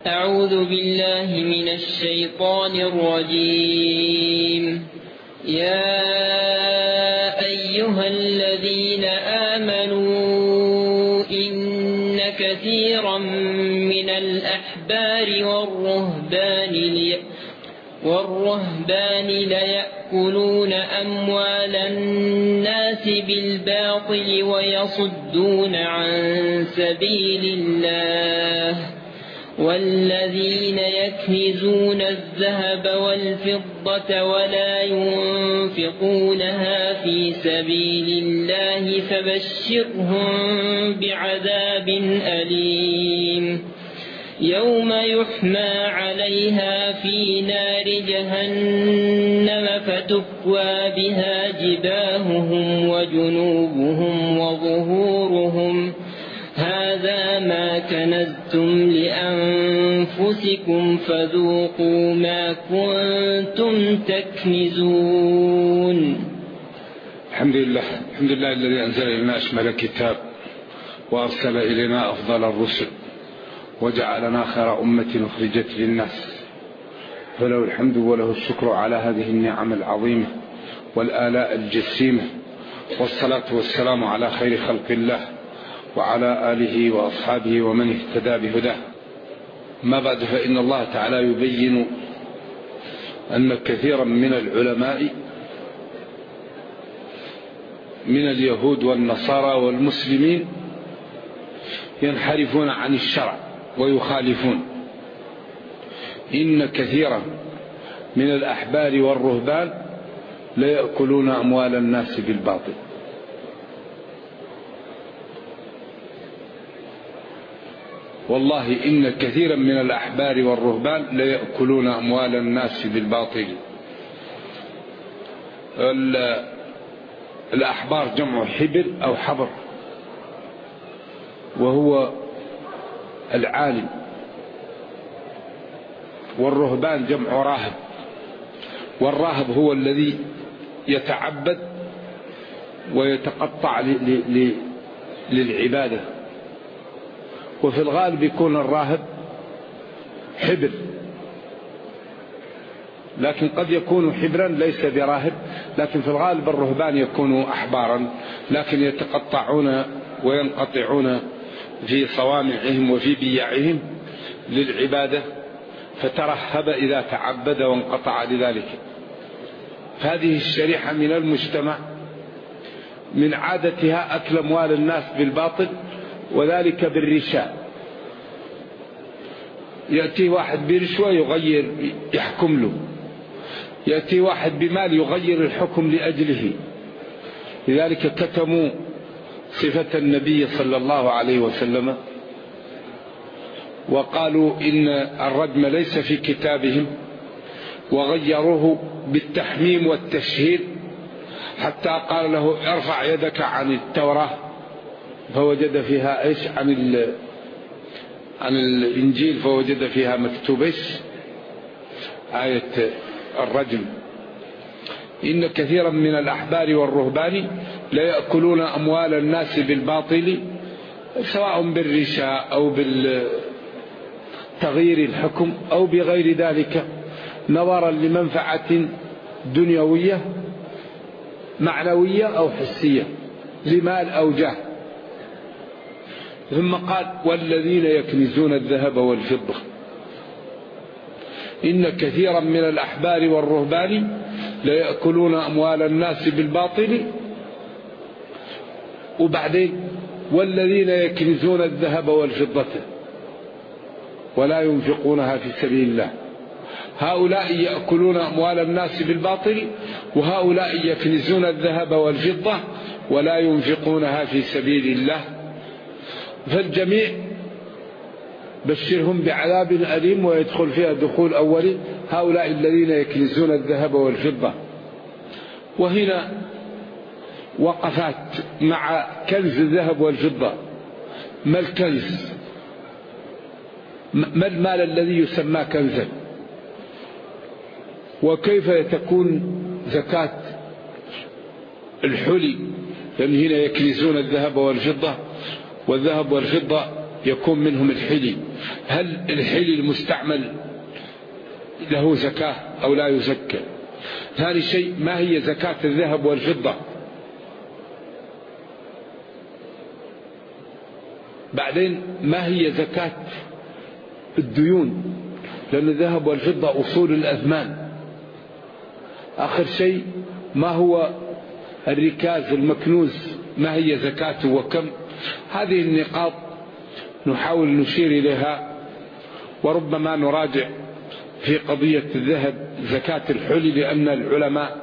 أعوذ بالله من الشيطان الرجيم. يا أيها الذين آمنوا إن كثيرا من الأحبار والرهبان ليأكلون أموال الناس بالباطل ويصدون عن سبيل الله، والذين يكنزون الذهب والفضة ولا ينفقونها في سبيل الله فبشرهم بعذاب أليم، يوم يحمى عليها في نار جهنم فتكوى بها جباههم وجنوبهم وظهورهم، هذا ما كنزتم لأنفسكم فذوقوا ما كنتم تكنزون. الحمد لله الذي أنزل إلينا أشمل الكتاب وأرسل إلينا أفضل الرسل وجعلنا خير أمة أخرجت للناس، فله الحمد وله الشكر على هذه النعم العظيمة والآلاء الجسيمة، والصلاة والسلام على خير خلق الله وعلى آله وأصحابه ومن اهتدى بهداه. ما بعد، فإن الله تعالى يبين أن كثيرا من العلماء من اليهود والنصارى والمسلمين ينحرفون عن الشرع ويخالفون. إن كثيرا من الأحبار والرهبان ليأكلون أموال الناس بالباطل. والله إن كثيرا من الأحبار والرهبان ليأكلون أموال الناس بالباطل. الأحبار جمع حبر أو حبر، وهو العالم، والرهبان جمع راهب، والراهب هو الذي يتعبد ويتقطع للعبادة، وفي الغالب يكون الراهب حبر، لكن قد يكون حبرا ليس براهب، لكن في الغالب الرهبان يكونوا أحبارا، لكن يتقطعون وينقطعون في صوامعهم وفي بيعهم للعبادة، فترهب إذا تعبد وانقطع لذلك. فهذه الشريحة من المجتمع من عادتها أكل أموال الناس بالباطل، وذلك بالرشاء. يأتي واحد برشوة يغير يحكم له، يأتي واحد بمال يغير الحكم لأجله. لذلك كتموا صفة النبي صلى الله عليه وسلم وقالوا إن الرجم ليس في كتابهم، وغيروه بالتحميم والتشهير، حتى قال له ارفع يدك عن التوراة، فوجد فيها ايش؟ عن الإنجيل فوجد فيها مكتوب ايش؟ آية الرجم. إن كثيرا من الأحبار والرهبان ليأكلون أموال الناس بالباطل، سواء بالرشاء أو بالتغيير الحكم أو بغير ذلك، نظرا لمنفعة دنيوية معنوية أو حسية، لمال أو جاه. ثم قال والذين يكنزون الذهب والفضة. إن كثيرا من الأحبار والرهبان ليأكلون أموال الناس بالباطل، وبعدين والذين يكنزون الذهب والفضة ولا ينفقونها في سبيل الله. هؤلاء يأكلون أموال الناس بالباطل، وهؤلاء يكنزون الذهب والفضة ولا ينفقونها في سبيل الله، فالجميع بشرهم بعذاب أليم، ويدخل فيها دخول أولي هؤلاء الذين يكنزون الذهب والفضة. وهنا وقفات مع كنز الذهب والفضة. ما الكنز؟ ما المال الذي يسمى كنزا؟ وكيف تكون زكاة الحلي؟ لأن هنا يكنزون الذهب والفضة، والذهب والفضة يكون منهم الحلي. هل الحلي المستعمل له زكاة أو لا يزكى؟ ثاني شيء، ما هي زكاة الذهب والفضة؟ بعدين ما هي زكاة الديون، لأن الذهب والفضة أصول الأثمان. آخر شيء، ما هو الركاز المكنوز، ما هي زكاته وكم؟ هذه النقاط نحاول نشير إليها، وربما نراجع في قضية الذهب زكاة الحلي، لأن العلماء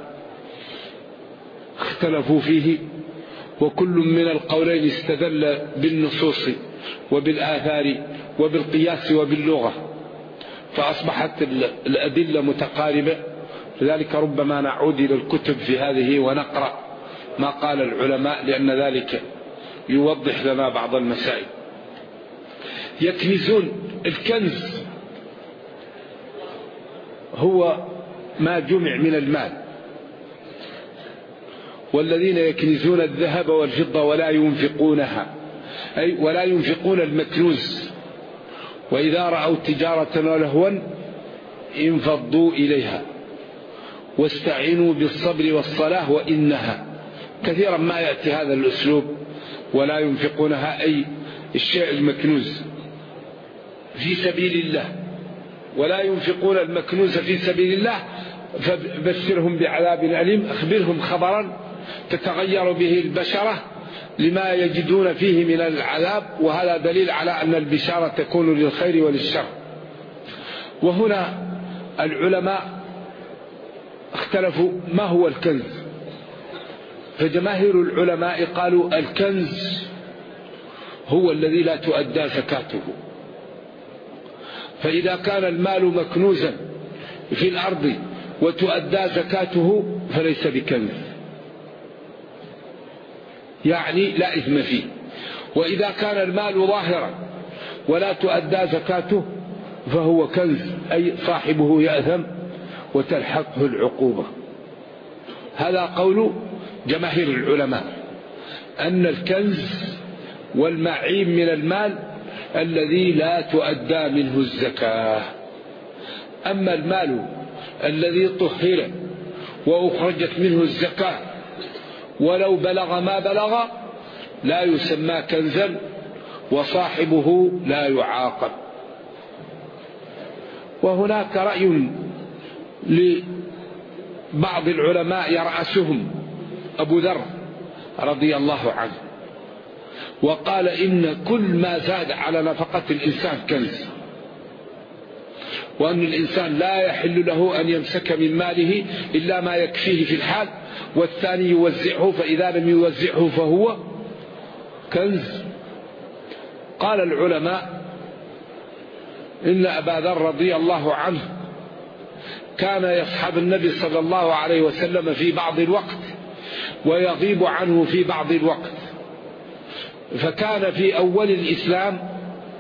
اختلفوا فيه، وكل من القولين استدل بالنصوص وبالآثار وبالقياس وباللغة، فأصبحت الأدلة متقاربة. لذلك ربما نعود إلى الكتب في هذه ونقرأ ما قال العلماء، لأن ذلك يوضح لنا بعض المسائل. يكنزون. الكنز هو ما جمع من المال، والذين يكنزون الذهب والفضة ولا ينفقونها، أي ولا ينفقون المكنوز، وإذا رأوا تجارة ولهوا انفضوا إليها واستعينوا بالصبر والصلاة وإنها. كثيرا ما يأتي هذا الأسلوب، ولا ينفقونها أي الشيء المكنوز في سبيل الله، ولا ينفقون المكنوز في سبيل الله فبشرهم بعذاب أليم. أخبرهم خبرا تتغير به البشرة لما يجدون فيه من العذاب، وهذا دليل على أن البشارة تكون للخير وللشر. وهنا العلماء اختلفوا ما هو الكنز، فجماهير العلماء قالوا الكنز هو الذي لا تؤدى زكاته. فإذا كان المال مكنوزا في الأرض وتؤدى زكاته فليس بكنز، يعني لا إثم فيه. وإذا كان المال ظاهرا ولا تؤدى زكاته فهو كنز، أي صاحبه يأثم وتلحقه العقوبة. هذا قول جماهير العلماء، أن الكنز والمعيب من المال الذي لا تؤدى منه الزكاة. أما المال الذي طهر وأخرجت منه الزكاة ولو بلغ ما بلغ لا يسمى كنزا، وصاحبه لا يعاقب. وهناك رأي لبعض العلماء يرأسهم أبو ذر رضي الله عنه، وقال إن كل ما زاد على نفقة الإنسان كنز، وأن الإنسان لا يحل له أن يمسك من ماله إلا ما يكفيه في الحال، والثاني يوزعه، فإذا لم يوزعه فهو كنز. قال العلماء إن أبا ذر رضي الله عنه كان يصحب النبي صلى الله عليه وسلم في بعض الوقت ويغيب عنه في بعض الوقت، فكان في أول الإسلام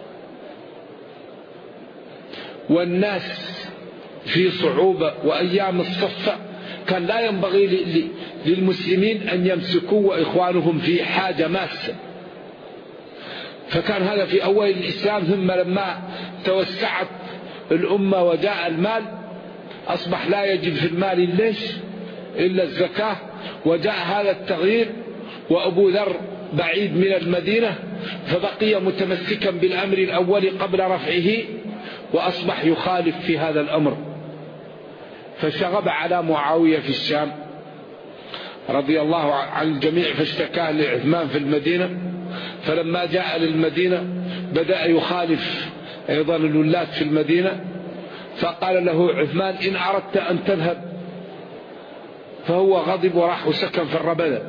والناس في صعوبة وأيام الصفة كان لا ينبغي للمسلمين أن يمسكوا وإخوانهم في حاجة ماسة، فكان هذا في أول الإسلام. ثم لما توسعت الأمة وجاء المال أصبح لا يجب في المال إلا الزكاة، وجاء هذا التغيير وأبو ذر بعيد من المدينة فبقي متمسكا بالأمر الأول قبل رفعه، وأصبح يخالف في هذا الأمر، فشغب على معاوية في الشام رضي الله عن الجميع، فاشتكاه لعثمان في المدينة. فلما جاء للمدينة بدأ يخالف أيضا الولاة في المدينة، فقال له عثمان إن أردت أن تذهب، فهو غضب وراح وسكن في الربذة.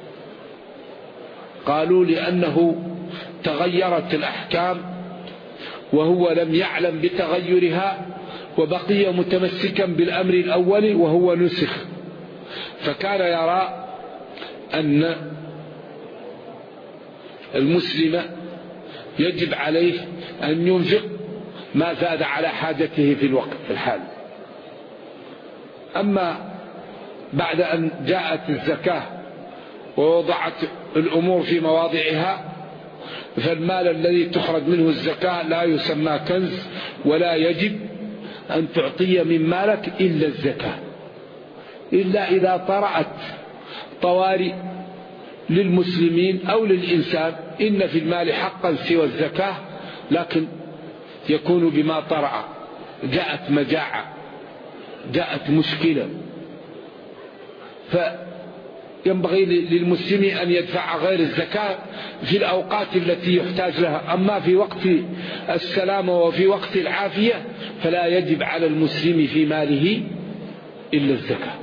قالوا لأنه تغيرت الأحكام وهو لم يعلم بتغيرها، وبقي متمسكا بالأمر الأول وهو نسخ، فكان يرى أن المسلم يجب عليه أن ينفق ما زاد على حاجته في الوقت الحال. أما بعد أن جاءت الزكاة ووضعت الأمور في مواضعها فالمال الذي تخرج منه الزكاة لا يسمى كنز، ولا يجب أن تعطي من مالك إلا الزكاة، إلا إذا طرأت طوارئ للمسلمين أو للإنسان إن في المال حقا سوى الزكاة، لكن يكون بما طرأ، جاءت مجاعة، جاءت مشكلة، فينبغي للمسلم أن يدفع غير الزكاة في الأوقات التي يحتاج لها. أما في وقت السلامة وفي وقت العافية فلا يجب على المسلم في ماله إلا الزكاة.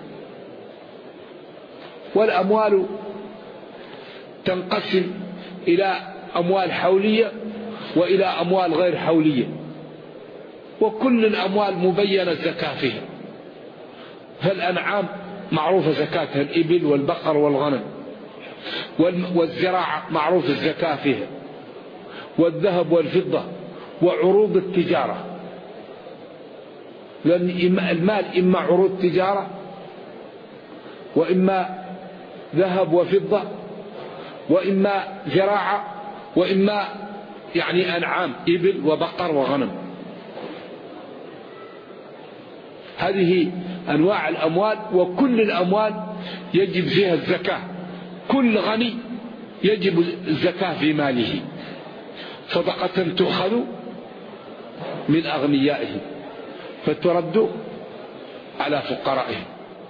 والأموال تنقسم إلى أموال حولية وإلى أموال غير حولية، وكل الأموال مبينة الزكاة فيها. فالأنعام معروفة زكاتها، الإبل والبقر والغنم، والزراعة معروف الزكاة فيها، والذهب والفضة، وعروض التجارة، لأن المال إما عروض تجارة وإما ذهب وفضة وإما زراعة وإما يعني أنعام إبل وبقر وغنم. هذه أنواع الأموال، وكل الأموال يجب فيها الزكاة. كل غني يجب الزكاة في ماله، صدقة تؤخذ من أغنيائهم فترد على فقرائهم.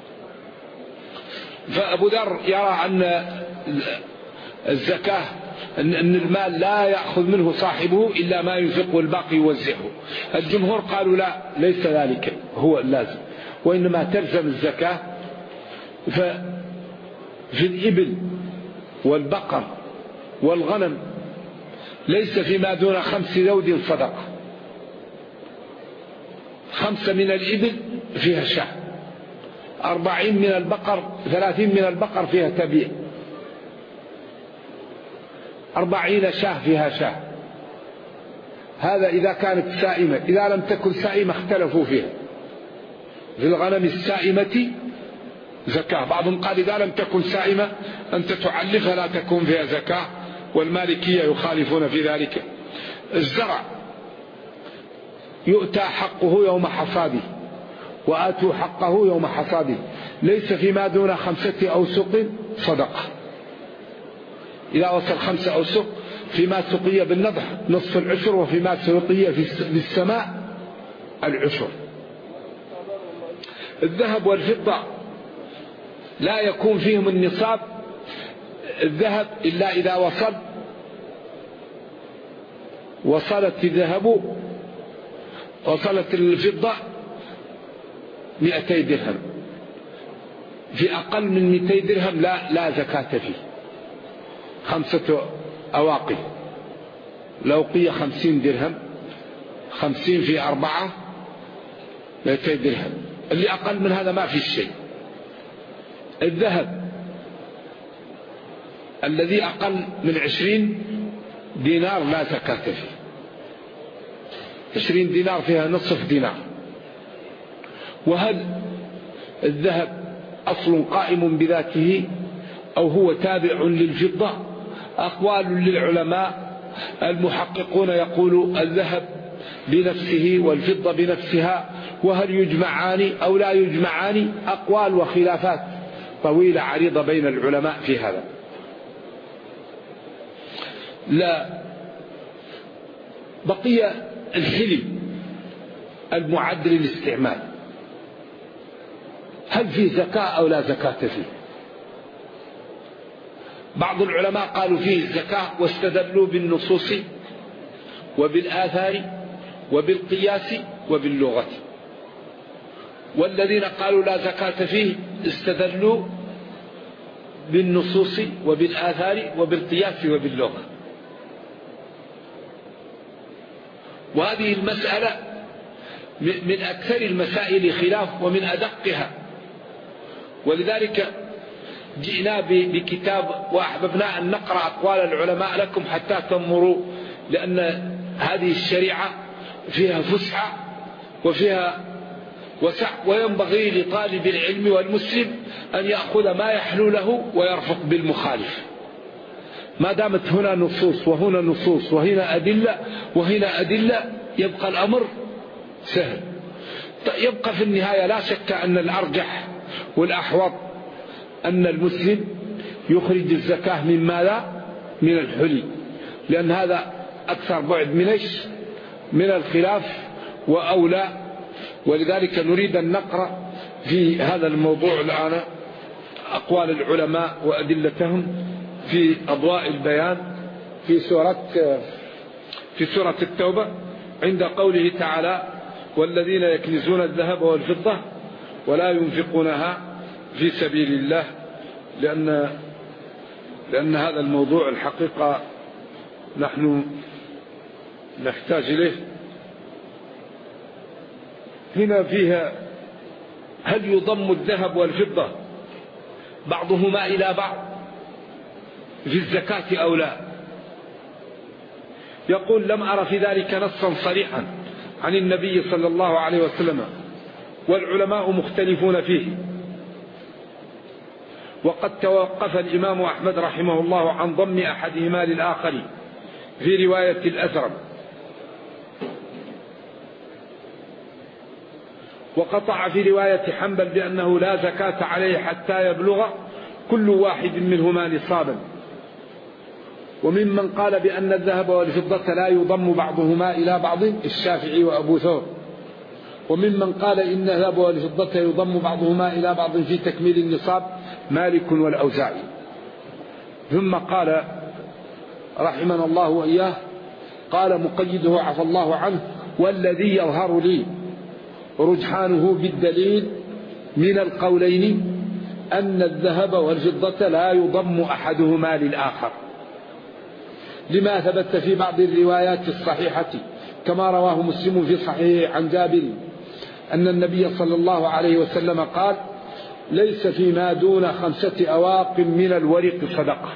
فأبو ذر يرى أن الزكاة أن المال لا يأخذ منه صاحبه إلا ما ينفق والباقي يوزعه. الجمهور قالوا لا، ليس ذلك هو اللازم، وإنما تلزم الزكاة في الإبل والبقر والغنم ليس فيما دون 5 ذود صدقة. 5 من الإبل فيها شاة، 40 من البقر، 30 من البقر فيها تبيع، 40 شاة فيها شاة. هذا إذا كانت سائمة. إذا لم تكن سائمة اختلفوا فيها. في الغنم السائمة زكاة، بعضهم قال إذا لم تكن سائمة أنت تعلفها لا تكون فيها زكاة، والمالكية يخالفون في ذلك. الزرع يؤتى حقه يوم حصاده، وآتوا حقه يوم حصاده، ليس فيما دون 5 أوسق صدقة. إذا وصل 5 أوسق فيما سقي بالنضح نصف العشر، وفيما سقي في السماء العشر. الذهب والفضة لا يكون فيهم النصاب الذهب إلا إذا وصلت الفضة 200 درهم. في أقل من 200 درهم لا زكاة فيه. 5 أواقي، الأوقية 50 درهم، 50 في 4 200 درهم. اللي أقل من هذا ما في شيء. الذهب الذي أقل من 20 دينار لا زكاة فيه. 20 دينار فيها نصف دينار. وهل الذهب أصل قائم بذاته أو هو تابع للفضة؟ أقوال للعلماء. المحققون يقول الذهب بنفسه والفضة بنفسها، وهل يجمعان أو لا يجمعان؟ أقوال وخلافات طويلة عريضة بين العلماء في هذا. لا بقي الحلي المعد للاستعمال، هل فيه زكاة أو لا زكاة فيه؟ بعض العلماء قالوا فيه الزكاة واستدلوا بالنصوص وبالآثار وبالقياس وباللغة. والذين قالوا لا زكاة فيه استدلوا بالنصوص وبالآثار وبالقياس وباللغة. وهذه المسألة من أكثر المسائل خلاف ومن أدقها، ولذلك جئنا بكتاب وأحببنا أن نقرأ أقوال العلماء لكم حتى تنظروا، لأن هذه الشريعة فيها فسحة وفيها وسع، وينبغي لطالب العلم والمسلم أن يأخذ ما يحلو له ويرفق بالمخالف. ما دامت هنا نصوص وهنا نصوص وهنا أدلة وهنا أدلة يبقى الأمر سهل. يبقى في النهاية لا شك أن الأرجح والأحوط أن المسلم يخرج الزكاة من ماذا؟ من الحلي، لأن هذا أكثر بعد من الخلاف وأولى. ولذلك نريد أن نقرأ في هذا الموضوع الآن أقوال العلماء وأدلتهم في أضواء البيان في سورة التوبة عند قوله تعالى: والذين يكنزون الذهب والفضة ولا ينفقونها في سبيل الله. لأن هذا الموضوع الحقيقة نحن نحتاج إليه. هنا فيها: هل يضم الذهب والفضة بعضهما إلى بعض في الزكاة أو لا؟ يقول: لم أرى في ذلك نصا صريحا عن النبي صلى الله عليه وسلم، والعلماء مختلفون فيه. وقد توقف الإمام أحمد رحمه الله عن ضم أحدهما للآخر في رواية الأثرم، وقطع في رواية حنبل بأنه لا زكاة عليه حتى يبلغ كل واحد منهما نصابا. وممن قال بأن الذهب والفضة لا يضم بعضهما إلى بعض الشافعي وأبو ثور. وممن قال إن الذهب والفضة يضم بعضهما إلى بعض في تكميل النصاب مالك والأوزاعي. ثم قال رحمنا الله وإياه: قال مقيده عفى الله عنه: والذي يظهر لي رجحانه بالدليل من القولين أن الذهب والفضة لا يضم أحدهما للآخر، لما ثبت في بعض الروايات الصحيحة كما رواه مسلم في صحيحه عن جابر أن النبي صلى الله عليه وسلم قال: ليس فيما دون 5 أواق من الورق صدقة.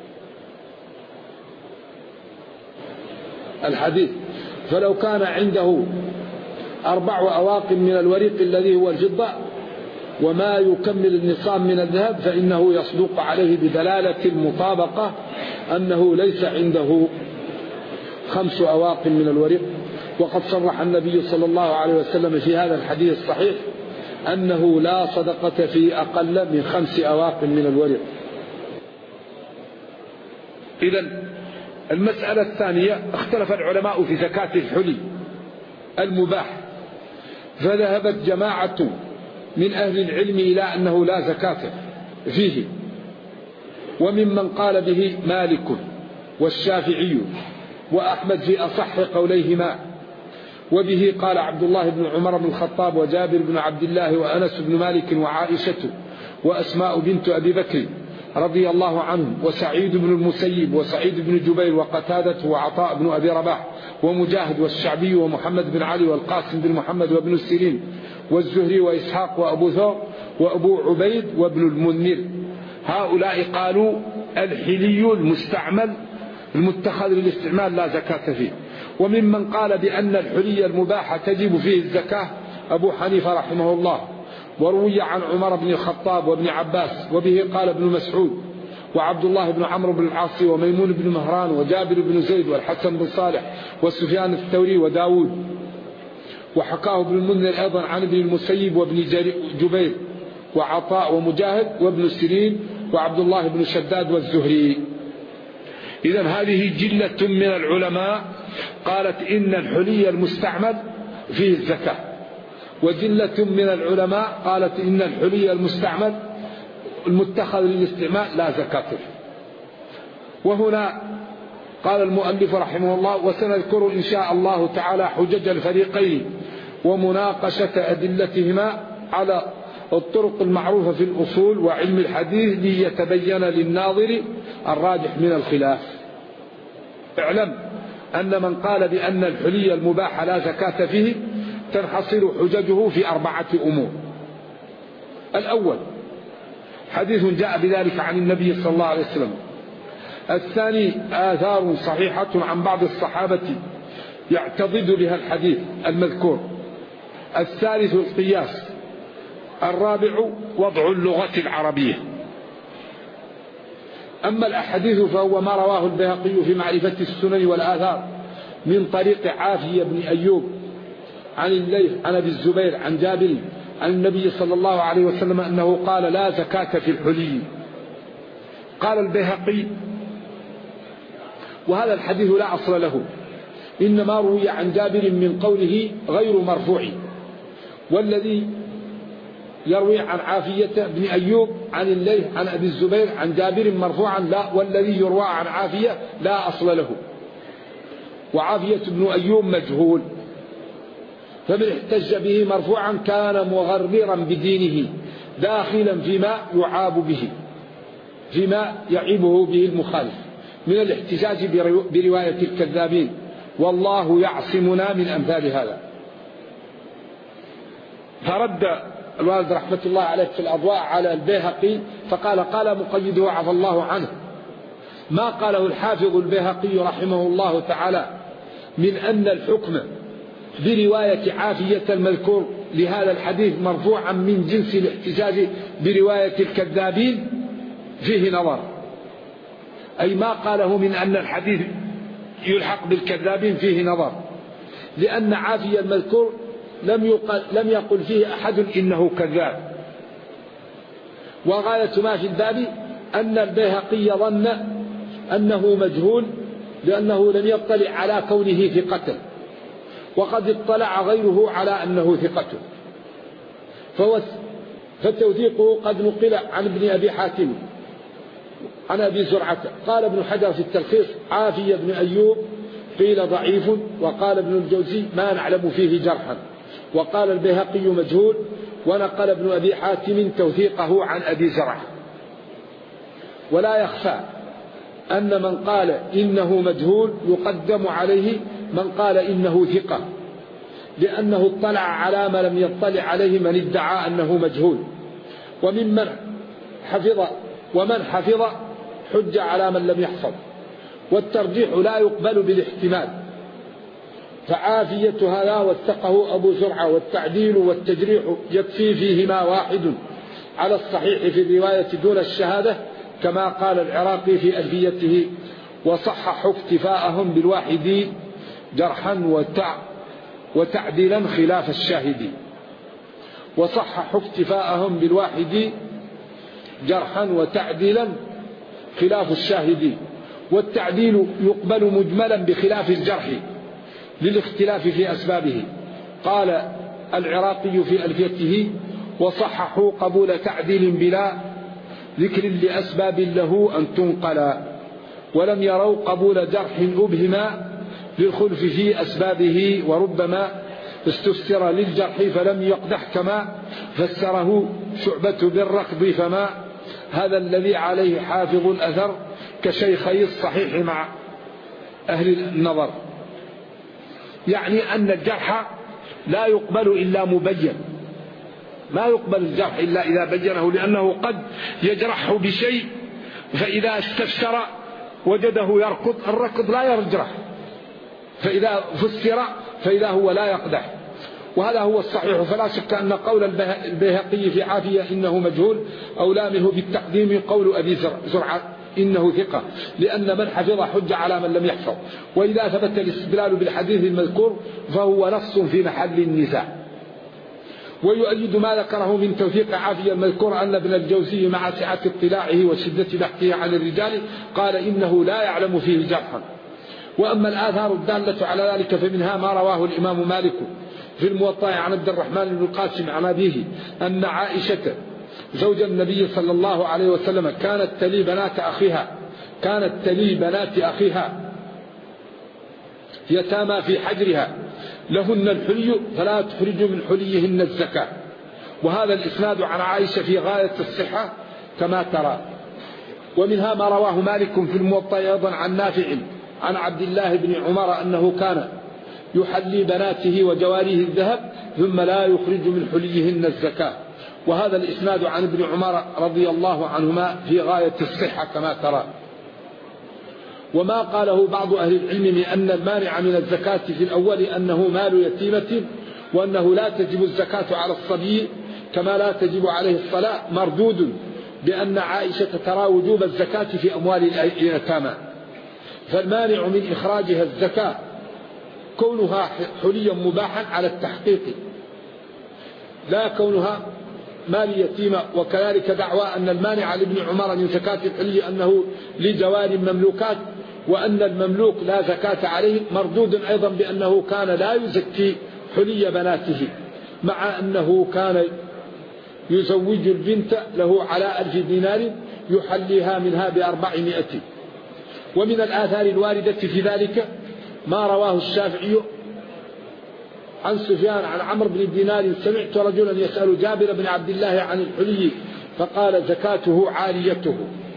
الحديث: فلو كان عنده 4 أواق من الورق الذي هو الفضة وما يكمل النصاب من الذهب فإنه يصدق عليه بدلالة المطابقة أنه ليس عنده 5 أواق من الورق. وقد صرح النبي صلى الله عليه وسلم في هذا الحديث الصحيح أنه لا صدقة في أقل من 5 أواق من الورق. إذن المسألة الثانية: اختلف العلماء في زكاة الحلي المباح، فذهبت جماعة من أهل العلم إلى أنه لا زكاة فيه، وممن قال به مالك والشافعي وأحمد في أصح قوليهما، وبه قال عبد الله بن عمر بن الخطاب وجابر بن عبد الله وأنس بن مالك وعائشة وأسماء بنت أبي بكر رضي الله عنهم، وسعيد بن المسيب وسعيد بن جبير وقتادة وعطاء بن أبي رباح ومجاهد والشعبي ومحمد بن علي والقاسم بن محمد وابن السيرين والزهري وإسحاق وأبو ثور وأبو عبيد وابن المنذر. هؤلاء قالوا الحلي المستعمل المتخذ للاستعمال لا زكاة فيه. وممن قال بأن الحلي المباح تجب فيه الزكاة أبو حنيفة رحمه الله، وروي عن عمر بن الخطاب وابن عباس، وبه قال ابن مسعود وعبد الله بن عمرو بن العاص وميمون بن مهران وجابر بن زيد والحسن بن صالح وسفيان الثوري وداود. وحكاه ابن المنذر أيضا عن ابن المسيب وابن جبير وعطاء ومجاهد وابن سيرين وعبد الله بن شداد والزهري. إذن هذه جلة من العلماء قالت إن الحلي المستعمل فيه الزكاة، وجلة من العلماء قالت إن الحلي المستعمل المتخذ للاستعمال لا زكاة فيه. وهنا قال المؤلف رحمه الله: وسنذكر إن شاء الله تعالى حجج الفريقين ومناقشة أدلتهما على الطرق المعروفة في الأصول وعلم الحديث ليتبين للناظر الراجح من الخلاف. اعلم أن من قال بأن الحلي المباح لا زكاة فيه تنحصر حججه في 4 أمور. الأول: حديث جاء بذلك عن النبي صلى الله عليه وسلم. الثاني: آثار صحيحة عن بعض الصحابة يعتضد لها الحديث المذكور. الثالث: القياس. الرابع: وضع اللغة العربية. أما الأحاديث فهو ما رواه البيهقي في معرفة السنن والآثار من طريق عافية بن أيوب عن الليث عن أبي الزبير عن جابر عن النبي صلى الله عليه وسلم أنه قال لا زكاة في الحلي. قال البيهقي وهذا الحديث لا أصل له، إنما روي عن جابر من قوله غير مرفوع، والذي يروي عن عافية بن أيوب عن الليث عن أبي الزبير عن جابر مرفوعا لا، والذي يروى عن عافية لا أصل له، وعافية بن أيوب مجهول، فمن احتج به مرفوعا كان مغررا بدينه داخلا فيما يعاب به، فيما يعيبه به المخالف من الاحتجاج برواية الكذابين، والله يعصمنا من أمثال هذا. فرد الوالد رحمة الله عليه في الأضواء على البيهقي فقال قال مقيده عفى الله عنه ما قاله الحافظ البيهقي رحمه الله تعالى من أن الحكم برواية عافية المذكور لهذا الحديث مرفوعا من جنس الاحتجاج برواية الكذابين فيه نظر، أي ما قاله من أن الحديث يلحق بالكذابين فيه نظر، لأن عافية المذكور لم يقل فيه أحد إنه كذاب. وغاية ما في الباب أن البيهقي ظن أنه مجهول لأنه لم يطلع على كونه ثقة، وقد اطلع غيره على أنه ثقة، فتوثيقه قد نقل عن ابن أبي حاتم عن أبي زرعة. قال ابن حجر في التلخيص عافية بن أيوب قيل ضعيف، وقال ابن الجوزي ما نعلم فيه جرحا، وقال البيهقي مجهول، ونقل ابن أبي حاتم توثيقه عن أبي زرعة. ولا يخفى أن من قال إنه مجهول يقدم عليه من قال إنه ثقة، لأنه اطلع على ما لم يطلع عليه من ادعى أنه مجهول، ومن حفظ حج على من لم يحفظ، والترجيح لا يقبل بالاحتمال، فعافية هذا وثقه أبو زرعة، والتعديل والتجريح يكفي فيهما واحد على الصحيح في الرواية دون الشهادة، كما قال العراقي في ألفيته وصححوا اكتفاءهم بالواحد جرحا وتعديلا خلاف الشاهد. وصححوا اكتفاءهم بالواحد جرحا وتعديلا خلاف الشاهد، والتعديل يقبل مجملا بخلاف الجرح للاختلاف في أسبابه. قال العراقي في ألفيته وصححوا قبول تعديل بلا ذكر لأسباب له أن تنقل، ولم يروا قبول جرح أبهما للخلف في أسبابه، وربما استفسر للجرح فلم يقدح كما فسره شعبة بالركض، فما هذا الذي عليه حافظ الأثر كشيخي الصحيح مع أهل النظر، يعني أن الجرح لا يقبل إلا مبين، ما يقبل الجرح إلا إذا بينه، لأنه قد يجرحه بشيء فإذا استفسر وجده يركض، الركض لا يجرح، فإذا فسر فإذا هو لا يقدح، وهذا هو الصحيح. فلا شك أن قول البيهقي في عافية إنه مجهول أولى منه بالتقديم قول أبي زرعة إنه ثقة، لأن من حفظ حج على من لم يحفظ، وإذا ثبت الاستدلال بالحديث المذكور فهو نص في محل النزاع. ويؤيد ما ذكره من توثيق عافية المذكور أن ابن الجوزي مع سعة اطلاعه وشدة بحثه عن الرجال قال إنه لا يعلم فيه جرحا. وأما الآثار الدالة على ذلك فمنها ما رواه الإمام مالك في الموطأ عن عبد الرحمن بن القاسم عن أبيه أن عائشة زوج النبي صلى الله عليه وسلم كانت تلي بنات أخيها يتامى في حجرها لهن الحلي فلا تخرج من حليهن الزكاة. وهذا الإسناد عن عائشة في غاية الصحة كما ترى. ومنها ما رواه مالك في الموطأ أيضا عن نافع عن عبد الله بن عمر أنه كان يحلي بناته وجواريه الذهب ثم لا يخرج من حليهن الزكاة. وهذا الإسناد عن ابن عمر رضي الله عنهما في غاية الصحة كما ترى. وما قاله بعض أهل العلم من أن المانع من الزكاة في الأول أنه مال يتيمة، وأنه لا تجب الزكاة على الصبي كما لا تجب عليه الصلاة، مردود، بأن عائشة ترى وجوب الزكاة في أموال اليتامى، فالمانع من إخراجها الزكاة كونها حليا مباحا على التحقيق لا كونها مال يتيمة. وكذلك دعوى أن المانع لابن عمر من زكاة الحلي أنه لجوار مملوكات، وأن المملوك لا زكاة عليه، مردود أيضا بأنه كان لا يزكي حلي بناته، مع أنه كان يزوج البنت له على 1000 دينار يحليها منها ب400. ومن الآثار الواردة في ذلك ما رواه الشافعي عن سفيان عن عمرو بن دينار: سمعت رجلا يسأل جابر بن عبد الله عن الحلي فقال: زكاته عاليته.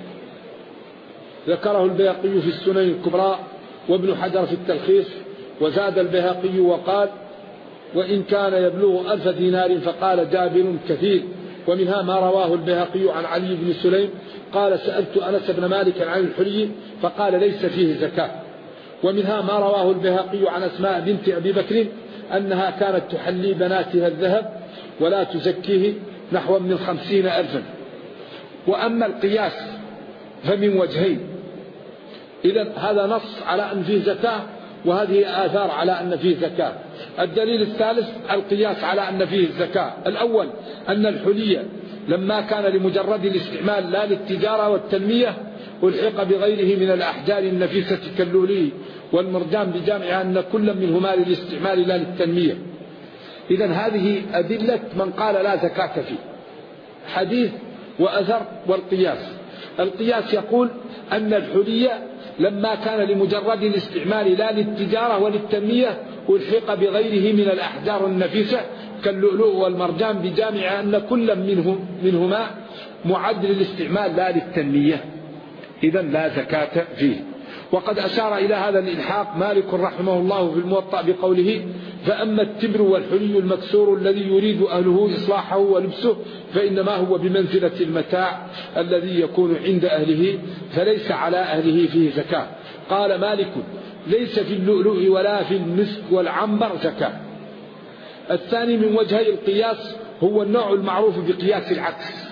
ذكره البيهقي في السنن الكبرى وابن حجر في التلخيص. وزاد البيهقي وقال: وإن كان يبلغ 1000 دينار، فقال جابر: كثير. ومنها ما رواه البيهقي عن علي بن سليم قال: سألت أنس بن مالك عن الحلي فقال: ليس فيه زكاة. ومنها ما رواه البيهقي عن أسماء بنت أبي بكر أنها كانت تحلي بناتها الذهب ولا تزكيه نحو من 50,000. وأما القياس فمن وجهين: إذن هذا نص على أن فيه زكاة، وهذه آثار على أن فيه زكاة. الدليل الثالث القياس على أن فيه الزكاة. الأول أن الحلي لما كان لمجرد الاستعمال لا للتجارة والتنمية ألحق بغيره من الأحجار النفيسة كاللؤلؤ والمرجان بجامعها أن كل منهما للاستعمال لا للتنمية. إذن هذه أدلة من قال لا زكاة فيه: حديث وأثر والقياس. القياس يقول أن الحلي لما كان لمجرد الاستعمال لا للتجارة وللتنمية ألحق بغيره من الأحجار النفيسة كاللؤلؤ والمرجان بجامع أن كل منهما معد للاستعمال لا للتنمية، إذن لا زكاة فيه. وقد أشار إلى هذا الإلحاق مالك رحمه الله في الموطأ بقوله: فأما التبر والحلي المكسور الذي يريد أهله إصلاحه ولبسه فإنما هو بمنزلة المتاع الذي يكون عند أهله فليس على أهله فيه زكاة. قال مالك: ليس في اللؤلؤ ولا في المسك والعنبر زكاة. الثاني من وجهي القياس هو النوع المعروف بقياس العكس،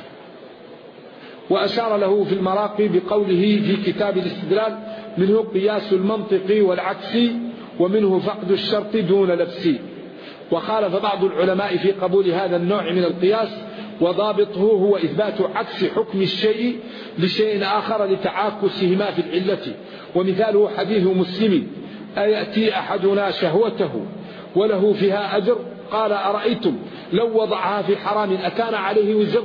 وأشار له في المراقي بقوله في كتاب الاستدلال: منه قياس المنطق والعكس، ومنه فقد الشرط دون لبس. وخالف بعض العلماء في قبول هذا النوع من القياس، وضابطه هو إثبات عكس حكم الشيء لشيء آخر لتعاكسهما في العلة. ومثاله حديث مسلم: أيأتي أحدنا شهوته وله فيها أجر؟ قال: أرأيتم لو وضعها في حرام أكان عليه وزر؟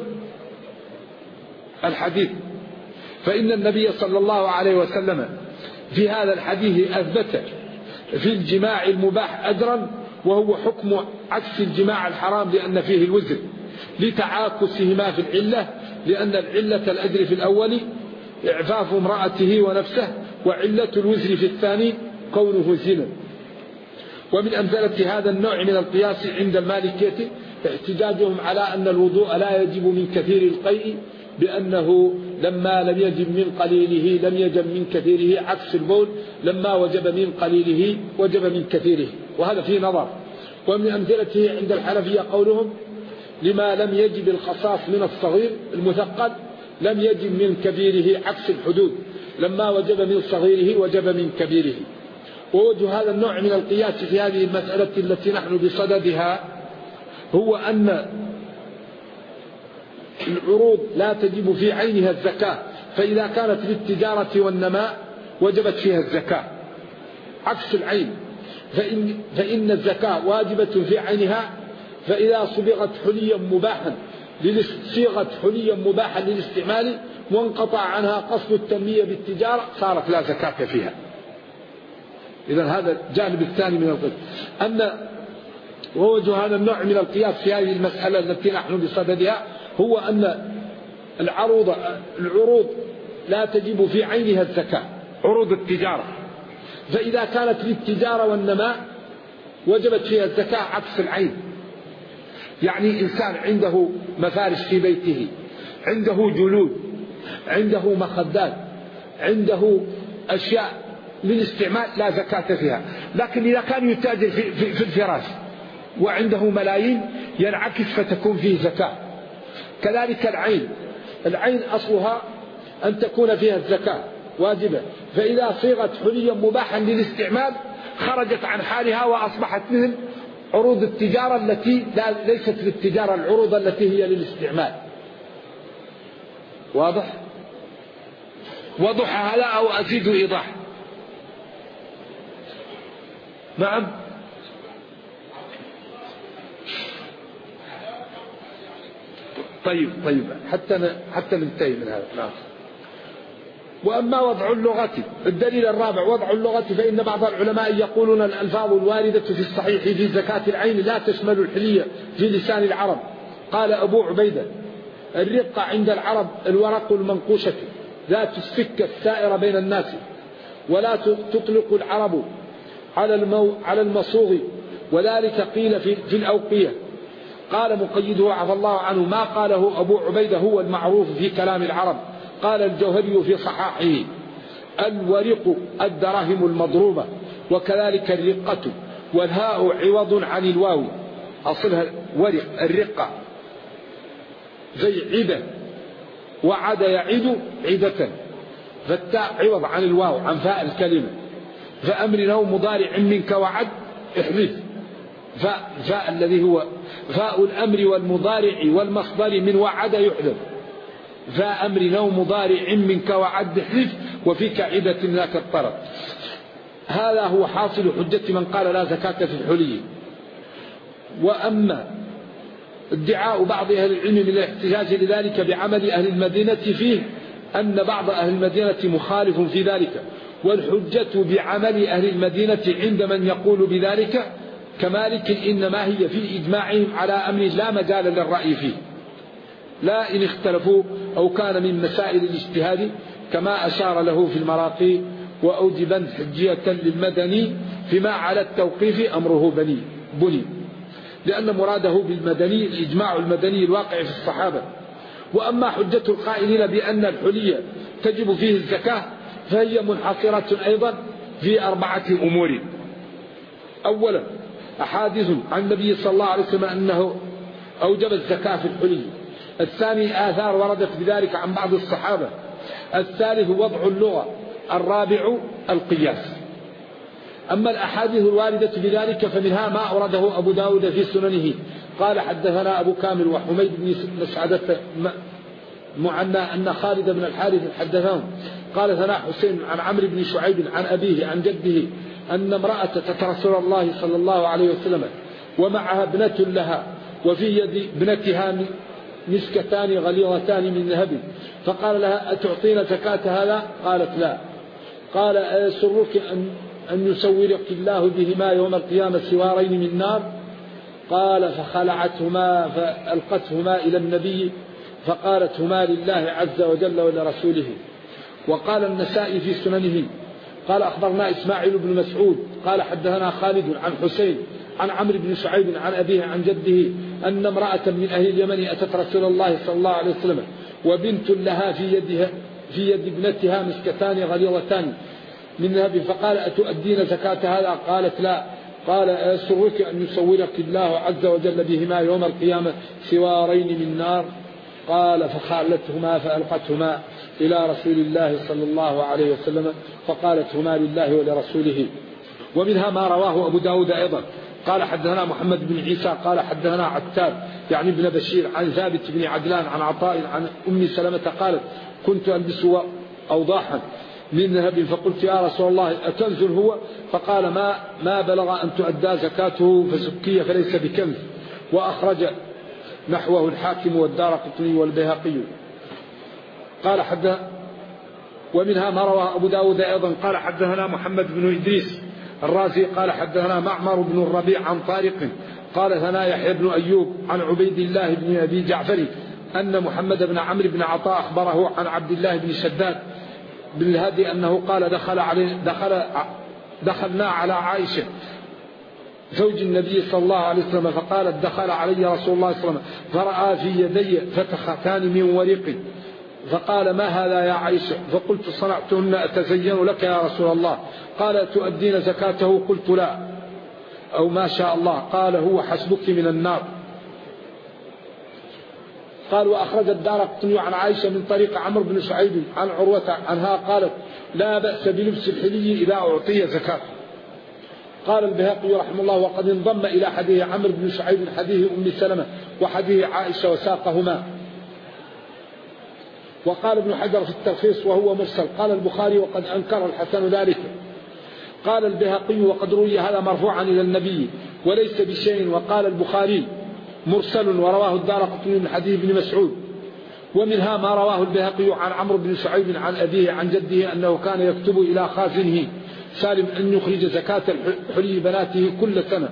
الحديث. فإن النبي صلى الله عليه وسلم في هذا الحديث أثبت في الجماع المباح أجرا، وهو حكم عكس الجماع الحرام لأن فيه الوزر لتعاكسهما في العلة، لأن العلة الأجر في الأول إعفاف امرأته ونفسه، وعلة الوزر في الثاني كونه زنا. ومن أمثلة هذا النوع من القياس عند المالكية احتجاجهم على أن الوضوء لا يجب من كثير القيء، بأنه لما لم يجب من قليله لم يجب من كثيره، عكس البول لما وجب من قليله وجب من كثيره، وهذا فيه نظر. ومن أمثلته عند الحنفية قولهم: لما لم يجب الخصاص من الصغير المثقل لم يجب من كبيره، عكس الحدود لما وجب من صغيره وجب من كبيره. ووجه هذا النوع من القياس في هذه المسألة التي نحن بصددها هو أن العروض لا تجب في عينها الزكاة، فإذا كانت للتجارة والنماء وجبت فيها الزكاة، عكس العين. فإن الزكاة واجبة في عينها، فإذا صبغت حليا مباحا للاستعمال وانقطع عنها قصد التنمية بالتجارة صارت لا زكاة فيها. إذا هذا الجانب الثاني من القياس. ووجه هذا النوع من القياس في هذه المسألة التي نحن بصددها هو أن العروض لا تجب في عينها الزكاة، عروض التجارة، فإذا كانت للتجارة والنماء وجبت فيها الزكاة، عكس العين. يعني إنسان عنده مفارش في بيته، عنده جلود، عنده مخدات، عنده أشياء للاستعمال لا زكاة فيها. لكن إذا كان يتاجر في الفراش وعنده ملايين ينعكس فتكون فيه زكاة. كذلك العين، العين أصلها أن تكون فيها الزكاة واجبة، فإذا صيغت حليا مباحا للاستعمال خرجت عن حالها وأصبحت مثل عروض التجارة التي ليست للتجارة، العروض التي هي للاستعمال. واضح؟ وضح هذا أو أزيد إيضاح؟ نعم. طيب حتى ننتهي من هذا. نعم. وأما وضع اللغة، الدليل الرابع وضع اللغة، فإن بعض العلماء يقولون الألفاظ الواردة في الصحيح في زكاة العين لا تشمل الحلية في لسان العرب. قال أبو عبيدة: الرقة عند العرب الورق المنقوشة ذات السكة السائرة بين الناس، ولا تطلق العرب على المصوغ، وذلك قيل في الأوقية. قال مقيده عفى الله عنه: ما قاله أبو عبيدة هو المعروف في كلام العرب. قال الجوهري في صحاحه: الورق الدراهم المضروبة، وكذلك الرقة، والهاء عوض عن الواو، أصلها ورق الرقة زي عدة، وعد يعد عدة، فالتاء عوض عن الواو عن فاء الكلمة. فأمر أو مضارع منك وعد احذف فاء الذي هو فاء الأمر والمضارع والمصدر من وعد يحذف، فاء أمر أو مضارع منك وعد احذف، وفيك عدة ذاك الطرف. هذا هو حاصل حجة من قال لا زكاة في الحلي. وأما ادعاء بعض أهل العلم من الاحتجاج لذلك بعمل أهل المدينة فيه، أن بعض أهل المدينة مخالف في ذلك، والحجة بعمل أهل المدينة عند من يقول بذلك كمالك إنما هي في إجماعهم على أمر لا مجال للرأي فيه، لا إن اختلفوا أو كان من مسائل الاجتهاد، كما أشار له في المراقي: وأوجبا حجية للمدني فيما على التوقيف أمره بني، لأن مراده بالمدني الإجماع المدني الواقع في الصحابة. وأما حجة القائلين بأن الحلية تجب فيه الزكاة فهي منحصرة أيضا في 4 أمور. أولا أحاديث عن النبي صلى الله عليه وسلم أنه أوجب الزكاة في الحلي. الثاني آثار وردت بذلك عن بعض الصحابة. الثالث وضع اللغة. الرابع القياس. أما الأحاديث الواردة بذلك فمنها ما أورده أبو داود في سننه. قال حدثنا أبو كامل وحميد بن مسعدة معنى أن خالد بن الحارث حدثهم قال ثنا حسين عن عمرو بن شعيب عن أبيه عن جده أن امرأة أتت رسول الله صلى الله عليه وسلم ومعها ابنة لها، وفي يد ابنتها مسكتان غليظتان من ذهب، فقال لها: أتعطين زكاة هذا؟ قالت: لا. قال: أيسرك أن يسورك الله بهما يوم القيامة سوارين من نار؟ قال: فخلعتهما فألقتهما إلى النبي فقالت: هما لله عز وجل ولرسوله. وقال النسائي في سننه قال: أخبرنا إسماعيل بن مسعود قال حدثنا خالد عن حسين عن عمرو بن شعيب عن أبيه عن جده أن امرأة من أهل اليمن أتت رسول الله صلى الله عليه وسلم وبنت لها في يد ابنتها مسكتان غليظتان من ذهب، فقال: أتؤدين زكاة هذا؟ قالت: لا. قال: أيسرك أن يسورك الله عز وجل بهما يوم القيامة سوارين من نار؟ قال: فخالتهما فألقتهما إلى رسول الله صلى الله عليه وسلم فقالت: هما لله ولرسوله. ومنها ما رواه أبو داود أيضا قال حدثنا محمد بن عيسى قال حدثنا عتاب يعني ابن بشير عن ثابت بن عدلان عن عطاء عن أم سلمة قالت: كنت ألبس أوضاحا من ذهب فقلت: يا رسول الله أكنز هو؟ فقال: ما بلغ أن تؤدى زكاته فزكية فليس بكنز. وأخرج نحوه الحاكم والدارقطني والبيهقي. قال ومنها ما روى أبو داود أيضا قال حدثنا محمد بن إدريس الرازي قال حدثنا معمر بن الربيع عن طارق قال ثنا يحيى بن أيوب عن عبيد الله بن أبي جعفر أن محمد بن عمرو بن عطاء أخبره عن عبد الله بن شداد بن الهادي أنه قال: دخلنا على عائشة زوج النبي صلى الله عليه وسلم فقالت: دخل علي رسول الله صلى الله عليه وسلم فرأى في يدي فتختان من ورق، فقال: ما هذا يا عائشة؟ فقلت: صنعتهن أتزين لك يا رسول الله. قال: تؤدين زكاته؟ قلت: لا، أو ما شاء الله. قال: هو حسبك من النار. قال وأخرج الدارقطني عن عائشة من طريق عمرو بن شعيب عن عروة عنها قالت لا بأس بلبس الحلي إذا أعطي زكاة. قال البيهقي رحمه الله وقد انضم إلى حديث عمرو بن شعيب حديث أم سلمة وحديث عائشة وساقهما. وقال ابن حجر في التلخيص وهو مرسل. قال البخاري وقد أنكر الحسن ذلك. قال البيهقي وقد روي هذا مرفوعا إلى النبي وليس بشيء. وقال البخاري مرسل ورواه الدارقطني من حديث ابن مسعود. ومنها ما رواه البيهقي عن عمرو بن شعيب عن أبيه عن جده أنه كان يكتب إلى خازنه سالم أن يخرج زكاة حلي بناته كل سنة.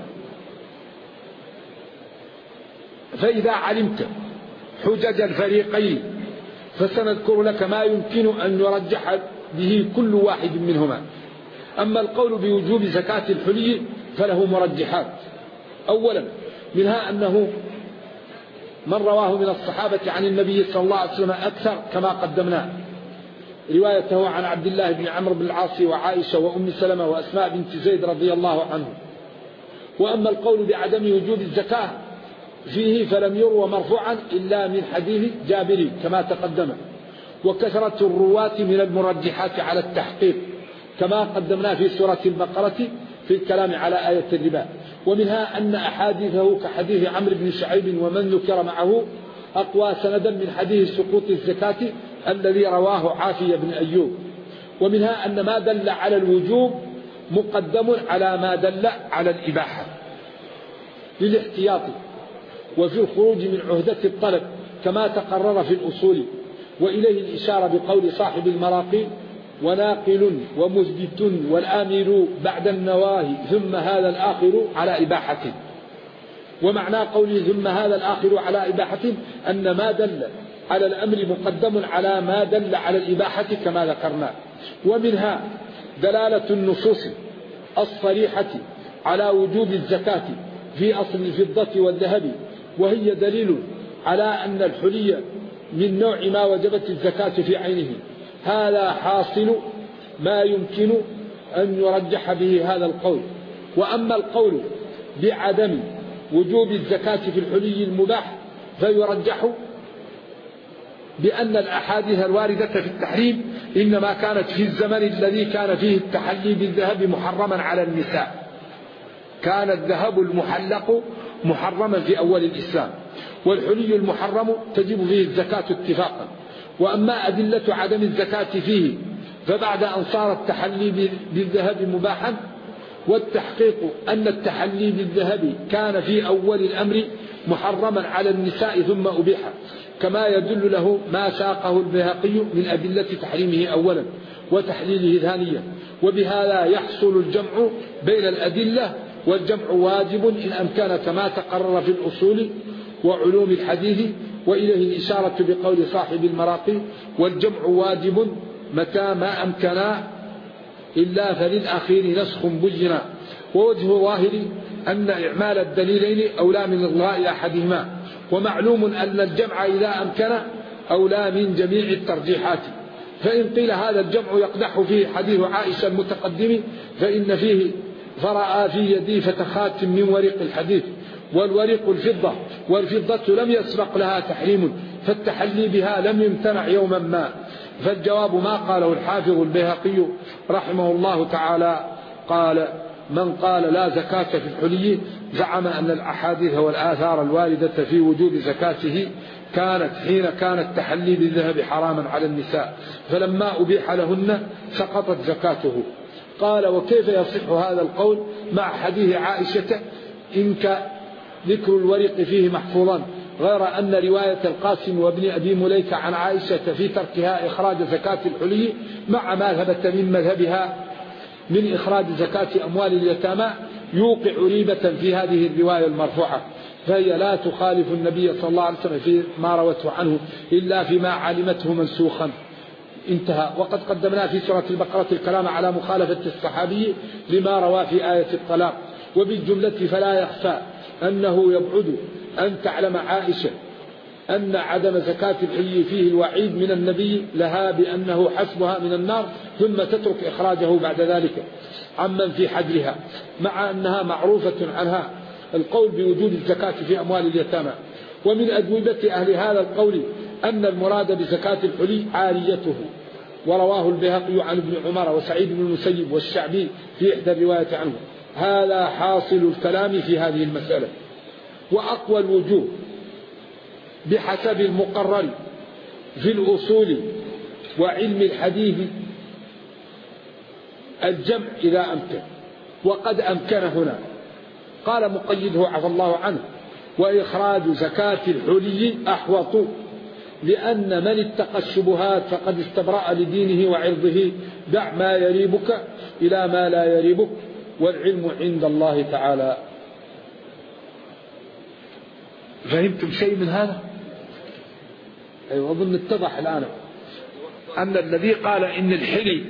فإذا علمت حجج الفريقين فسنذكر لك ما يمكن أن يرجح به كل واحد منهما. أما القول بوجوب زكاة الحلي فله مرجحات. أولا منها أنه من رواه من الصحابة عن النبي صلى الله عليه وسلم أكثر كما قدمنا روايته عن عبد الله بن عمرو بن العاص وعائشة وأم سلمة وأسماء بنت زيد رضي الله عنه. وأما القول بعدم وجوب الزكاة فيه فلم يروى مرفوعا إلا من حديث جابر كما تقدم. وكثرة الرواة من المرجحات على التحقيق كما قدمنا في سورة البقرة في الكلام على آية الربا. ومنها أن أحاديثه كحديث عمرو بن شعيب ومن ذكر معه أقوى سندا من حديث سقوط الزكاة الذي رواه عافية بن أيوب. ومنها أن ما دل على الوجوب مقدم على ما دل على الإباحة للاحتياط وفي الخروج من عهدة الطلب كما تقرر في الأصول. وإليه الإشارة بقول صاحب المراقي وناقل ومثبت والآمر بعد النواهي ثم هذا الآخر على إباحة. ومعنى قوله ثم هذا الآخر على إباحة أن ما دل على الأمر مقدم على ما دل على الإباحة كما ذكرنا. ومنها دلالة النصوص الصريحة على وجوب الزكاة في أصل الفضة والذهب وهي دليل على أن الحلي من نوع ما وجبت الزكاة في عينه. هذا حاصل ما يمكن أن يرجح به هذا القول. وأما القول بعدم وجوب الزكاة في الحلي المباح فيرجح بأن الأحاديث الواردة في التحريم إنما كانت في الزمن الذي كان فيه التحلي بالذهب محرما على النساء. كان الذهب المحلق محرما في أول الإسلام والحلي المحرم تجب فيه الزكاة اتفاقا. وأما أدلة عدم الزكاة فيه فبعد أن صار التحلي بالذهب مباحا والتحقيق أن التحلي بالذهب كان في أول الأمر محرما على النساء ثم أبيح كما يدل له ما ساقه البيهقي من أدلة تحريمه أولا وتحليله ثانيا. وبهذا يحصل الجمع بين الأدلة والجمع واجب إن أمكن كما تقرر في الأصول وعلوم الحديث. وإليه الإشارة بقول صاحب المراقي والجمع واجب متى ما أمكنا إلا فللأخير نسخ بجنا. ووجه ظاهر أن إعمال الدليلين أولى من إلغاء أحدهما. ومعلوم أن الجمع إذا أمكن أولى من جميع الترجيحات. فإن قيل هذا الجمع يقدح فيه حديث عائشة المتقدم فإن فيه فرأى في يدي فتخات من ورق الحديث والورق الفضة والفضة لم يسبق لها تحريم فالتحلي بها لم يمتنع يوما ما. فالجواب ما قاله الحافظ البيهقي رحمه الله تعالى قال من قال لا زكاة في الحلي زعم أن الأحاديث والآثار الواردة في وجوب زكاته كانت حين كان التحلي بالذهب حراما على النساء فلما أبيح لهن سقطت زكاته. قال وكيف يصح هذا القول مع حديث عائشة إن ذكر الورق فيه محفوظا غير أن رواية القاسم وابن أبي مليكة عن عائشة في تركها إخراج زكاة الحلي مع ما ثبت من مذهبها من إخراج زكاة أموال اليتامى يوقع ريبة في هذه الرواية المرفوعة فهي لا تخالف النبي صلى الله عليه وسلم في ما روته عنه إلا فيما علمته منسوخا. انتهى. وقد قدمنا في سورة البقرة الكلام على مخالفة الصحابي لما روى في آية الطلاق. وبالجملة فلا يخفى أنه يبعد أن تعلم عائشة أن عدم زكاة الحلي فيه الوعيد من النبي لها بأنه حسبها من النار ثم تترك إخراجه بعد ذلك عمن في حجرها مع أنها معروفة عنها القول بوجود الزكاة في أموال اليتامى. ومن أجوبة أهل هذا القول أن المراد بزكاة الحلي عاريته، ورواه البيهقي عن ابن عمر وسعيد بن المسيب والشعبي في إحدى الرواية عنه. هذا حاصل الكلام في هذه المسألة. وأقوى الوجوه بحسب المقرر في الأصول وعلم الحديث الجمع إذا أمكن، وقد أمكن هنا. قال مقيده عفى الله عنه: وإخراج زكاة الحلي أحوط، لأن من اتقى الشبهات فقد استبرأ لدينه وعرضه. دع ما يريبك إلى ما لا يريبك، والعلم عند الله تعالى. فهمتم شيء من هذا؟ أيوة، أظن اتضح الآن أن الذي قال إن الحلي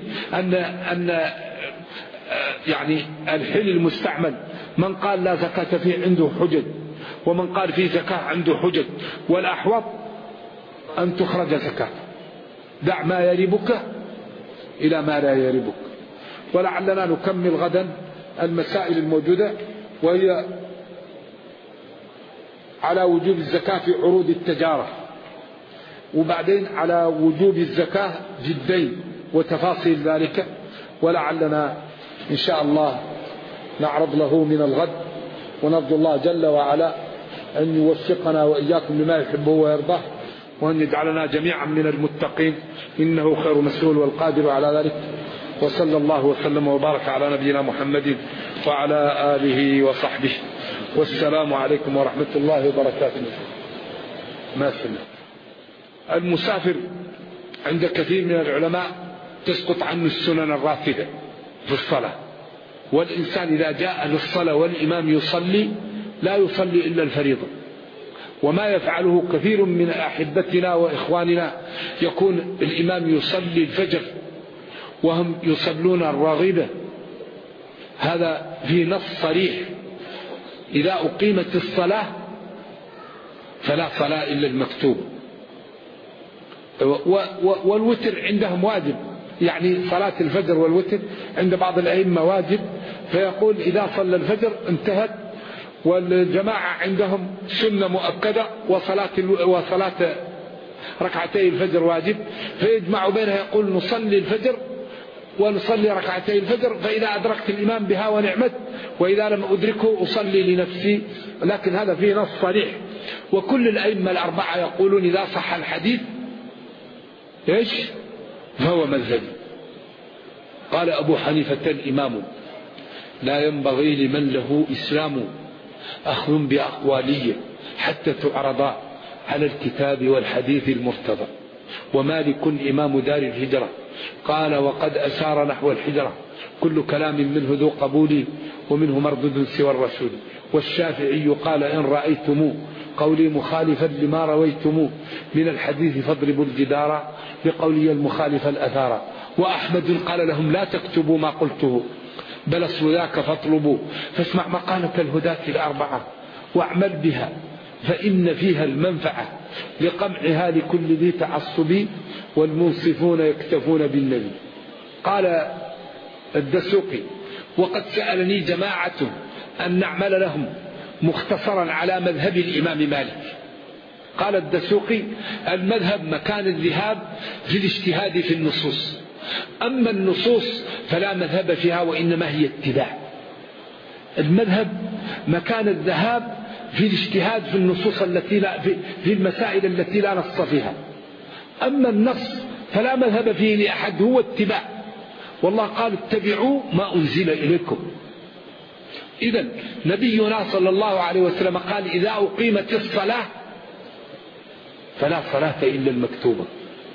يعني الحلي المستعمل، من قال لا زكاة فيه عنده حجج، ومن قال فيه زكاة عنده حجج، والأحوط أن تخرج زكاة. دع ما يريبك إلى ما لا يريبك. ولعلنا نكمل غدا المسائل الموجودة، وهي على وجوب الزكاة في عروض التجارة، وبعدين على وجوب الزكاة في الدين وتفاصيل ذلك. ولعلنا إن شاء الله نعرض له من الغد، ونرجو الله جل وعلا أن يوفقنا وإياكم لما يحبه ويرضاه، وأن يجعلنا جميعا من المتقين، إنه خير مسؤول والقادر على ذلك. وصلى الله وسلم وبارك على نبينا محمد وعلى آله وصحبه، والسلام عليكم ورحمة الله وبركاته. ما سمع. المسافر عند كثير من العلماء تسقط عنه السنن الراتبة في الصلاة، والإنسان إذا جاء للصلاة والإمام يصلي لا يصلي إلا الفريضة. وما يفعله كثير من أحبتنا وإخواننا، يكون الإمام يصلي الفجر وهم يصلون الراغبة. هذا في نص صريح: إذا أقيمت الصلاة فلا صلاة إلا المكتوب. والوتر عندهم واجب، يعني صلاة الفجر والوتر عند بعض الأئمة واجب، فيقول إذا صلى الفجر انتهت. والجماعة عندهم سنة مؤكدة، وصلاة ركعتي الفجر واجب، فيجمع بينها، يقول نصلي الفجر ونصلي ركعتي الفجر، فإذا أدركت الإمام بها ونعمت، وإذا لم أدركه أصلي لنفسي. لكن هذا فيه نص صريح. وكل الأئمة الأربعة يقولون إذا صح الحديث إيش فهو مذهبي. قال أبو حنيفة الإمام: لا ينبغي لمن له إسلام أخذ بأقوالي حتى تعرض على الكتاب والحديث المرتضى. ومالك إمام دار الهجرة قال: وقد أشار نحو الحجرة كل كلام منه ذو قبول، ومنه مردود سوى الرسول. والشافعي قال: إن رأيتم قولي مخالفا لما رويتم من الحديث فاضربوا الجدار بقولي المخالف الأثار. وأحمد قال لهم: لا تكتبوا ما قلته، بل اصل ذاك فاطلبوا، فاسمع مقالة الهداة الأربعة واعمل بها، فإن فيها المنفعة لقمعها لكل ذي تعصب، والمنصفون يكتفون بالنبي. قال الدسوقي: وقد سألني جماعة أن نعمل لهم مختصرا على مذهب الإمام مالك. قال الدسوقي: المذهب مكان الذهاب في الاجتهاد في النصوص، أما النصوص فلا مذهب فيها، وإنما هي اتباع. المذهب مكان الذهاب في الاجتهاد في النصوص التي لا في المسائل التي لا نص فيها، أما النص فلا مذهب فيه لأحد، هو اتباع. والله قال: اتبعوا ما أنزل إليكم. إذن نبينا صلى الله عليه وسلم قال: إذا أقيمت الصلاة فلا صلاة إلا المكتوبة.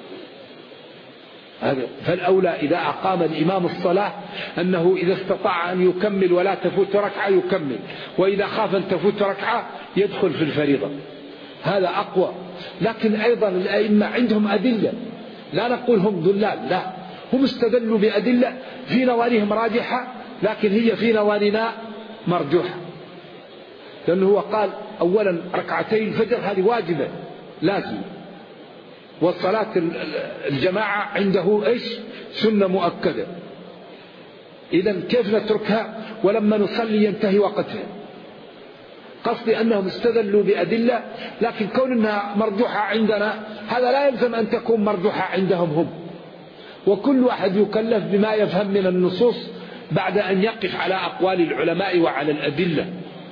فالأولى إذا أقام الإمام الصلاة أنه إذا استطاع أن يكمل ولا تفوت ركعة يكمل، وإذا خاف أن تفوت ركعة يدخل في الفريضة. هذا أقوى. لكن أيضا الأئمة عندهم أدلة، لا نقول هم ضلال، لا، هم استدلوا بأدلة في نظرهم راجحة، لكن هي في نظرنا مرجوحة. لأنه هو قال: أولا ركعتي الفجر هذه واجبة لازم، والصلاة الجماعة عنده إيش سنة مؤكدة. إذن كيف نتركها ولما نصلي ينتهي وقتها؟ قصدي أنهم استدلوا بأدلة، لكن كون أنها مرجوحة عندنا هذا لا يلزم أن تكون مرجوحة عندهم هم. وكل واحد يكلف بما يفهم من النصوص بعد أن يقف على أقوال العلماء وعلى الأدلة.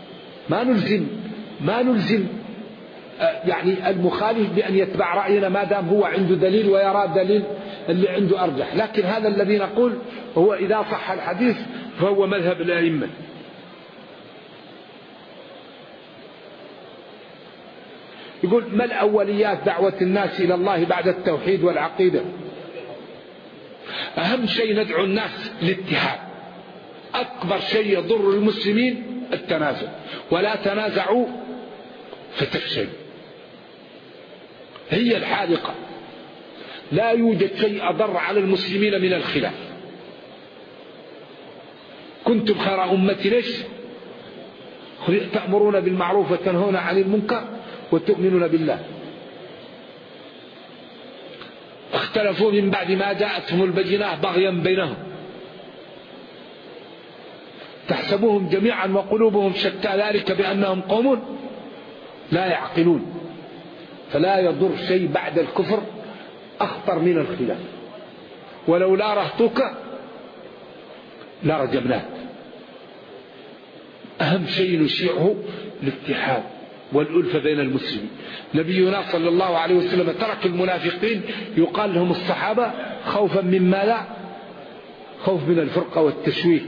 ما نلزم يعني المخالف بأن يتبع رأينا ما دام هو عنده دليل ويرى دليل اللي عنده أرجح. لكن هذا الذي نقول هو إذا صح الحديث فهو مذهب الأئمة. يقول: ما الأوليات دعوة الناس إلى الله بعد التوحيد والعقيدة؟ أهم شيء ندعو الناس للاتحاد. أكبر شيء يضر المسلمين التنازع، ولا تنازعوا فتفشلوا. هي الحالقة، لا يوجد شيء أضر على المسلمين من الخلاف. كنتم خير أمة ليش؟ تأمرون بالمعروف وتنهون عن المنكر وتؤمنون بالله. اختلفوا من بعد ما جاءتهم البينات بغيا بينهم، تحسبوهم جميعا وقلوبهم شتى، ذلك بأنهم قوم لا يعقلون. فلا يضر شيء بعد الكفر أخطر من الخلاف. ولولا رهطك لرجمناك. أهم شيء نشيعه الاتحاد والألفة بين المسلمين. نبينا صلى الله عليه وسلم ترك المنافقين يقال لهم الصحابة خوفا مما لا خوف من الفرقة والتشويه.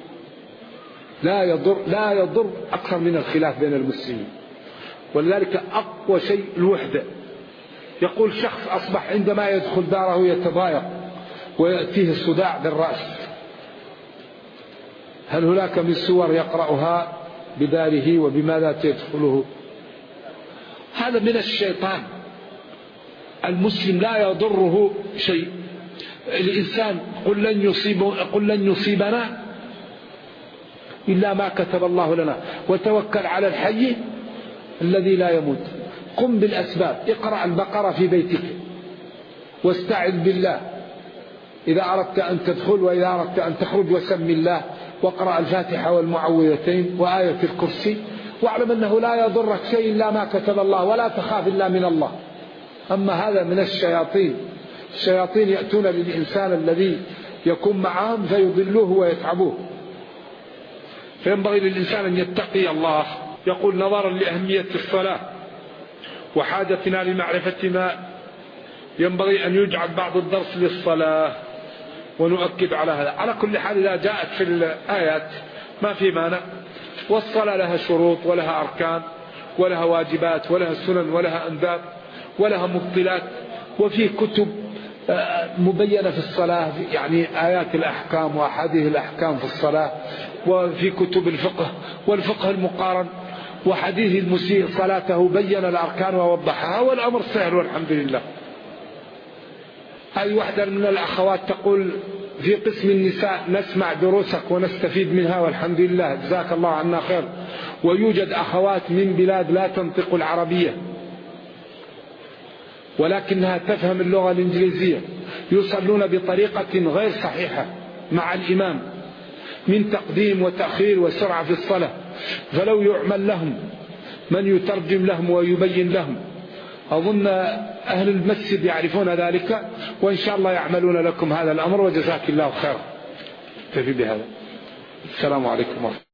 لا يضر أكثر من الخلاف بين المسلمين. ولذلك أقوى شيء الوحدة. يقول شخص أصبح عندما يدخل داره يتضايق ويأتيه الصداع بالرأس، هل هناك من سور يقرأها بداره وبماذا تدخله؟ هذا من الشيطان. المسلم لا يضره شيء. الإنسان قل لن يصيبنا إلا ما كتب الله لنا، وتوكل على الحي الذي لا يموت. قم بالأسباب، اقرأ البقرة في بيتك واستعذ بالله إذا أردت أن تدخل وإذا أردت أن تخرج، وسم الله، واقرأ الفاتحة والمعوذتين وآية الكرسي، واعلم أنه لا يضرك شيء إلا ما كتب الله، ولا تخاف إلا من الله. أما هذا من الشياطين. الشياطين يأتون للإنسان الذي يكون معهم فيضلوه ويتعبوه. فينبغي للإنسان أن يتقي الله. يقول: نظرا لأهمية الصلاة وحاجتنا لمعرفة ما ينبغي أن يجعل بعض الدرس للصلاة، ونؤكد على هذا. على كل حال إذا جاءت في الآيات ما في مانع. والصلاة لها شروط ولها أركان ولها واجبات ولها سنن ولها أنداب ولها مبطلات، وفي كتب مبينة في الصلاة، يعني آيات الأحكام وأحاديث الأحكام في الصلاة، وفي كتب الفقه والفقه المقارن، وحديث المسيء صلاته بين الأركان ووضحها، والأمر سهل والحمد لله. هذه واحدة من الأخوات تقول: في قسم النساء نسمع دروسك ونستفيد منها والحمد لله، جزاك الله عنا خير. ويوجد أخوات من بلاد لا تنطق العربية ولكنها تفهم اللغة الإنجليزية، يصلون بطريقة غير صحيحة مع الإمام من تقديم وتأخير وسرعة في الصلاة، فلو يعمل لهم من يترجم لهم ويبين لهم. أظن أهل المسجد يعرفون ذلك، وإن شاء الله يعملون لكم هذا الأمر، وجزاك الله خيرا. تفي بهذا. السلام عليكم ورحمة الله.